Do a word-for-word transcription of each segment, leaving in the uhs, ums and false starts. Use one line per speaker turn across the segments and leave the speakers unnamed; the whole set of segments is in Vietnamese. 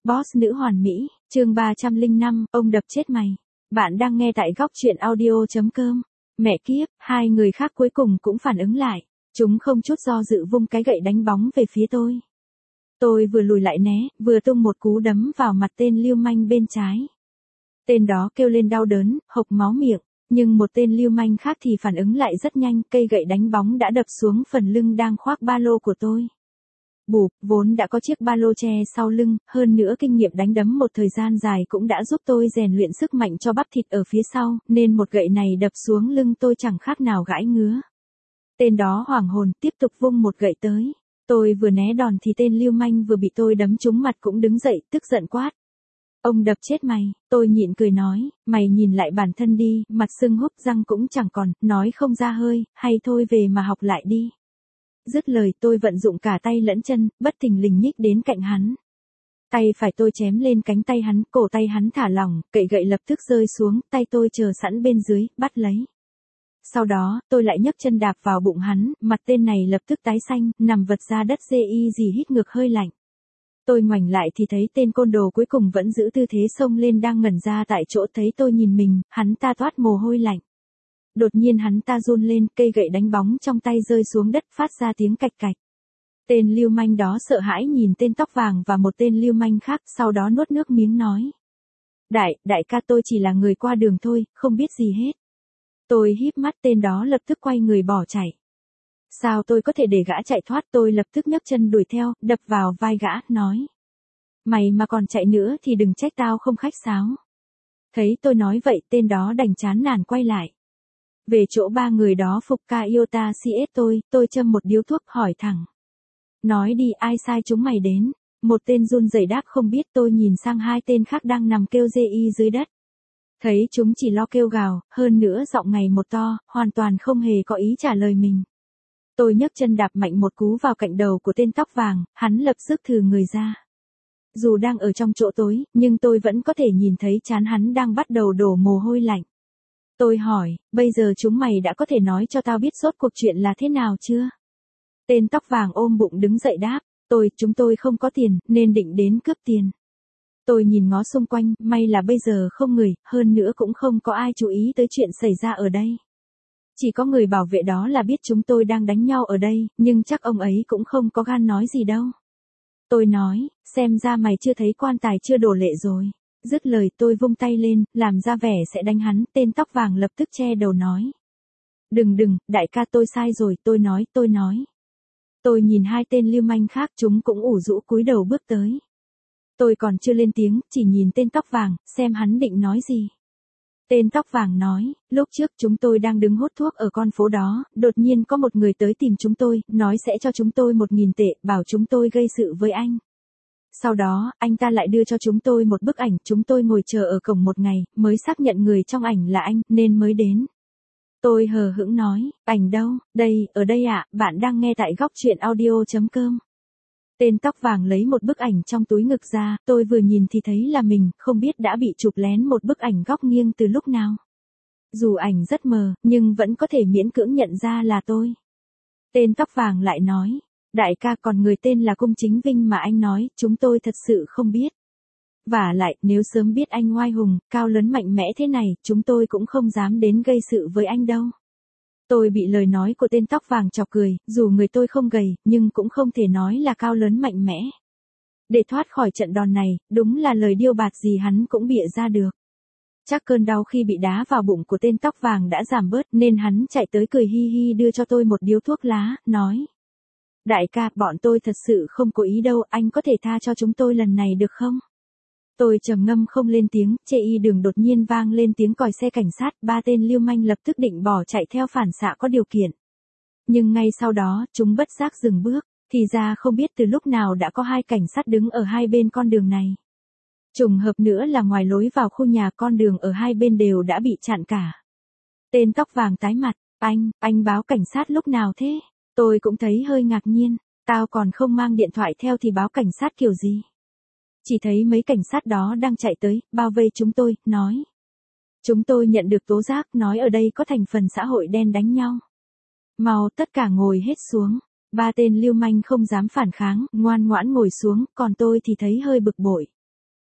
Boss nữ hoàn mỹ, chương ba trăm lẻ năm, ông đập chết mày. Bạn đang nghe tại góc truyện audio chấm com. Mẹ kiếp, hai người khác cuối cùng cũng phản ứng lại. Chúng không chút do dự vung cái gậy đánh bóng về phía tôi. Tôi vừa lùi lại né, vừa tung một cú đấm vào mặt tên lưu manh bên trái. Tên đó kêu lên đau đớn, hộc máu miệng, nhưng một tên lưu manh khác thì phản ứng lại rất nhanh, cây gậy đánh bóng đã đập xuống phần lưng đang khoác ba lô của tôi. Bụp, vốn đã có chiếc ba lô che sau lưng, hơn nữa kinh nghiệm đánh đấm một thời gian dài cũng đã giúp tôi rèn luyện sức mạnh cho bắp thịt ở phía sau, nên một gậy này đập xuống lưng tôi chẳng khác nào gãi ngứa. Tên đó hoảng hồn, tiếp tục vung một gậy tới. Tôi vừa né đòn thì tên lưu manh vừa bị tôi đấm trúng mặt cũng đứng dậy, tức giận quát. Ông đập chết mày, tôi nhịn cười nói, mày nhìn lại bản thân đi, mặt sưng húp răng cũng chẳng còn, nói không ra hơi, hay thôi về mà học lại đi. Dứt lời tôi vận dụng cả tay lẫn chân, bất thình lình nhích đến cạnh hắn. Tay phải tôi chém lên cánh tay hắn, cổ tay hắn thả lỏng, cậy gậy lập tức rơi xuống, tay tôi chờ sẵn bên dưới, bắt lấy. Sau đó, tôi lại nhấc chân đạp vào bụng hắn, mặt tên này lập tức tái xanh, nằm vật ra đất dê y gì hít ngược hơi lạnh. Tôi ngoảnh lại thì thấy tên côn đồ cuối cùng vẫn giữ tư thế xông lên đang ngẩn ra tại chỗ, thấy tôi nhìn mình, hắn ta toát mồ hôi lạnh. Đột nhiên hắn ta run lên, cây gậy đánh bóng trong tay rơi xuống đất phát ra tiếng cạch cạch. Tên lưu manh đó sợ hãi nhìn tên tóc vàng và một tên lưu manh khác, sau đó nuốt nước miếng nói. Đại, đại ca tôi chỉ là người qua đường thôi, không biết gì hết. Tôi híp mắt, tên đó lập tức quay người bỏ chạy. Sao tôi có thể để gã chạy thoát, tôi lập tức nhấc chân đuổi theo, đập vào vai gã, nói. Mày mà còn chạy nữa thì đừng trách tao không khách sáo. Thấy tôi nói vậy, tên đó đành chán nản quay lại. Về chỗ ba người đó phục ca iota cs tôi, tôi châm một điếu thuốc hỏi thẳng. Nói đi, ai sai chúng mày đến? Một tên run rẩy đáp không biết. Tôi nhìn sang hai tên khác đang nằm kêu dê y dưới đất. Thấy chúng chỉ lo kêu gào, hơn nữa giọng ngày một to, hoàn toàn không hề có ý trả lời mình. Tôi nhấc chân đạp mạnh một cú vào cạnh đầu của tên tóc vàng, hắn lập tức thừ người ra. Dù đang ở trong chỗ tối, nhưng tôi vẫn có thể nhìn thấy trán hắn đang bắt đầu đổ mồ hôi lạnh. Tôi hỏi, bây giờ chúng mày đã có thể nói cho tao biết rốt cuộc chuyện là thế nào chưa? Tên tóc vàng ôm bụng đứng dậy đáp, tôi, chúng tôi không có tiền, nên định đến cướp tiền. Tôi nhìn ngó xung quanh, may là bây giờ không người, hơn nữa cũng không có ai chú ý tới chuyện xảy ra ở đây. Chỉ có người bảo vệ đó là biết chúng tôi đang đánh nhau ở đây, nhưng chắc ông ấy cũng không có gan nói gì đâu. Tôi nói, xem ra mày chưa thấy quan tài chưa đổ lệ rồi. Dứt lời tôi vung tay lên, làm ra vẻ sẽ đánh hắn, tên tóc vàng lập tức che đầu nói. Đừng đừng, đại ca tôi sai rồi, tôi nói, tôi nói. Tôi nhìn hai tên lưu manh khác, chúng cũng ủ rũ cúi đầu bước tới. Tôi còn chưa lên tiếng, chỉ nhìn tên tóc vàng, xem hắn định nói gì. Tên tóc vàng nói, lúc trước chúng tôi đang đứng hút thuốc ở con phố đó, đột nhiên có một người tới tìm chúng tôi, nói sẽ cho chúng tôi một nghìn tệ, bảo chúng tôi gây sự với anh. Sau đó, anh ta lại đưa cho chúng tôi một bức ảnh, chúng tôi ngồi chờ ở cổng một ngày, mới xác nhận người trong ảnh là anh, nên mới đến. Tôi hờ hững nói, ảnh đâu, đây, ở đây ạ, à, bạn đang nghe tại góc truyện audio chấm com. Tên tóc vàng lấy một bức ảnh trong túi ngực ra, tôi vừa nhìn thì thấy là mình, không biết đã bị chụp lén một bức ảnh góc nghiêng từ lúc nào. Dù ảnh rất mờ, nhưng vẫn có thể miễn cưỡng nhận ra là tôi. Tên tóc vàng lại nói, đại ca còn người tên là Cung Chính Vinh mà anh nói, chúng tôi thật sự không biết. Vả lại, nếu sớm biết anh oai hùng, cao lớn mạnh mẽ thế này, chúng tôi cũng không dám đến gây sự với anh đâu. Tôi bị lời nói của tên tóc vàng chọc cười, dù người tôi không gầy, nhưng cũng không thể nói là cao lớn mạnh mẽ. Để thoát khỏi trận đòn này, đúng là lời điêu bạt gì hắn cũng bịa ra được. Chắc cơn đau khi bị đá vào bụng của tên tóc vàng đã giảm bớt, nên hắn chạy tới cười hi hi đưa cho tôi một điếu thuốc lá, nói. Đại ca, bọn tôi thật sự không có ý đâu, anh có thể tha cho chúng tôi lần này được không? Tôi trầm ngâm không lên tiếng, chê y đường đột nhiên vang lên tiếng còi xe cảnh sát, ba tên lưu manh lập tức định bỏ chạy theo phản xạ có điều kiện. Nhưng ngay sau đó, chúng bất giác dừng bước, thì ra không biết từ lúc nào đã có hai cảnh sát đứng ở hai bên con đường này. Trùng hợp nữa là ngoài lối vào khu nhà, con đường ở hai bên đều đã bị chặn cả. Tên tóc vàng tái mặt, anh, anh báo cảnh sát lúc nào thế? Tôi cũng thấy hơi ngạc nhiên, tao còn không mang điện thoại theo thì báo cảnh sát kiểu gì? Chỉ thấy mấy cảnh sát đó đang chạy tới, bao vây chúng tôi, nói. Chúng tôi nhận được tố giác, nói ở đây có thành phần xã hội đen đánh nhau. Mau tất cả ngồi hết xuống. Ba tên lưu manh không dám phản kháng, ngoan ngoãn ngồi xuống, còn tôi thì thấy hơi bực bội.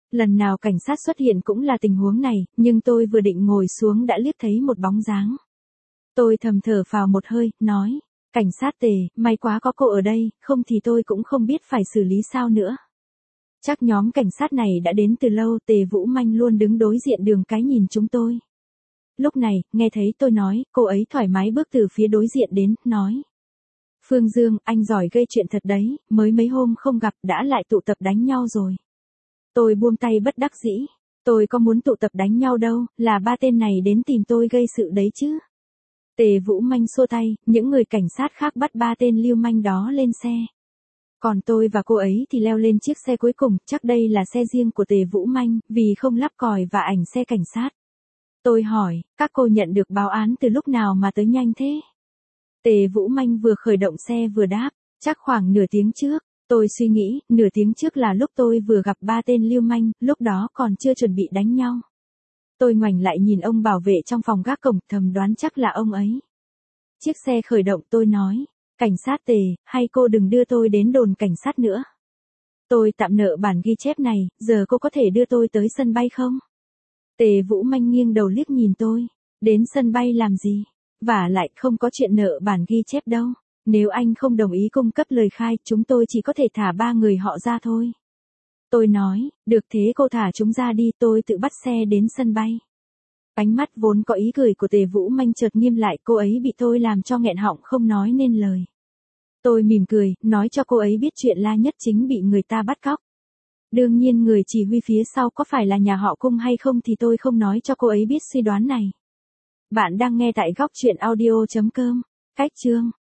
Lần nào cảnh sát xuất hiện cũng là tình huống này, nhưng tôi vừa định ngồi xuống đã liếc thấy một bóng dáng. Tôi thầm thở phào một hơi, nói, cảnh sát Tề, may quá có cô ở đây, không thì tôi cũng không biết phải xử lý sao nữa. Chắc nhóm cảnh sát này đã đến từ lâu, Tề Vũ Manh luôn đứng đối diện đường cái nhìn chúng tôi. Lúc này, nghe thấy tôi nói, cô ấy thoải mái bước từ phía đối diện đến, nói. Phương Dương, anh giỏi gây chuyện thật đấy, mới mấy hôm không gặp đã lại tụ tập đánh nhau rồi. Tôi buông tay bất đắc dĩ, tôi có muốn tụ tập đánh nhau đâu, là ba tên này đến tìm tôi gây sự đấy chứ. Tề Vũ Manh xua tay, những người cảnh sát khác bắt ba tên lưu manh đó lên xe. Còn tôi và cô ấy thì leo lên chiếc xe cuối cùng, chắc đây là xe riêng của Tề Vũ Manh, vì không lắp còi và ảnh xe cảnh sát. Tôi hỏi, các cô nhận được báo án từ lúc nào mà tới nhanh thế? Tề Vũ Manh vừa khởi động xe vừa đáp, chắc khoảng nửa tiếng trước. Tôi suy nghĩ, nửa tiếng trước là lúc tôi vừa gặp ba tên lưu manh, lúc đó còn chưa chuẩn bị đánh nhau. Tôi ngoảnh lại nhìn ông bảo vệ trong phòng gác cổng, thầm đoán chắc là ông ấy. Chiếc xe khởi động, tôi nói, cảnh sát Tề, hay cô đừng đưa tôi đến đồn cảnh sát nữa. Tôi tạm nợ bản ghi chép này, giờ cô có thể đưa tôi tới sân bay không? Tề Vũ Manh nghiêng đầu liếc nhìn tôi, đến sân bay làm gì? Vả lại không có chuyện nợ bản ghi chép đâu. Nếu anh không đồng ý cung cấp lời khai, chúng tôi chỉ có thể thả ba người họ ra thôi. Tôi nói, được thế cô thả chúng ra đi, tôi tự bắt xe đến sân bay. Ánh mắt vốn có ý cười của Tề Vũ Manh chợt nghiêm lại, cô ấy bị tôi làm cho nghẹn họng không nói nên lời. Tôi mỉm cười, nói cho cô ấy biết chuyện La Nhất Chính bị người ta bắt cóc. Đương nhiên người chỉ huy phía sau có phải là nhà họ Cung hay không thì tôi không nói cho cô ấy biết suy đoán này. Bạn đang nghe tại góc truyện audio chấm com. Cách chương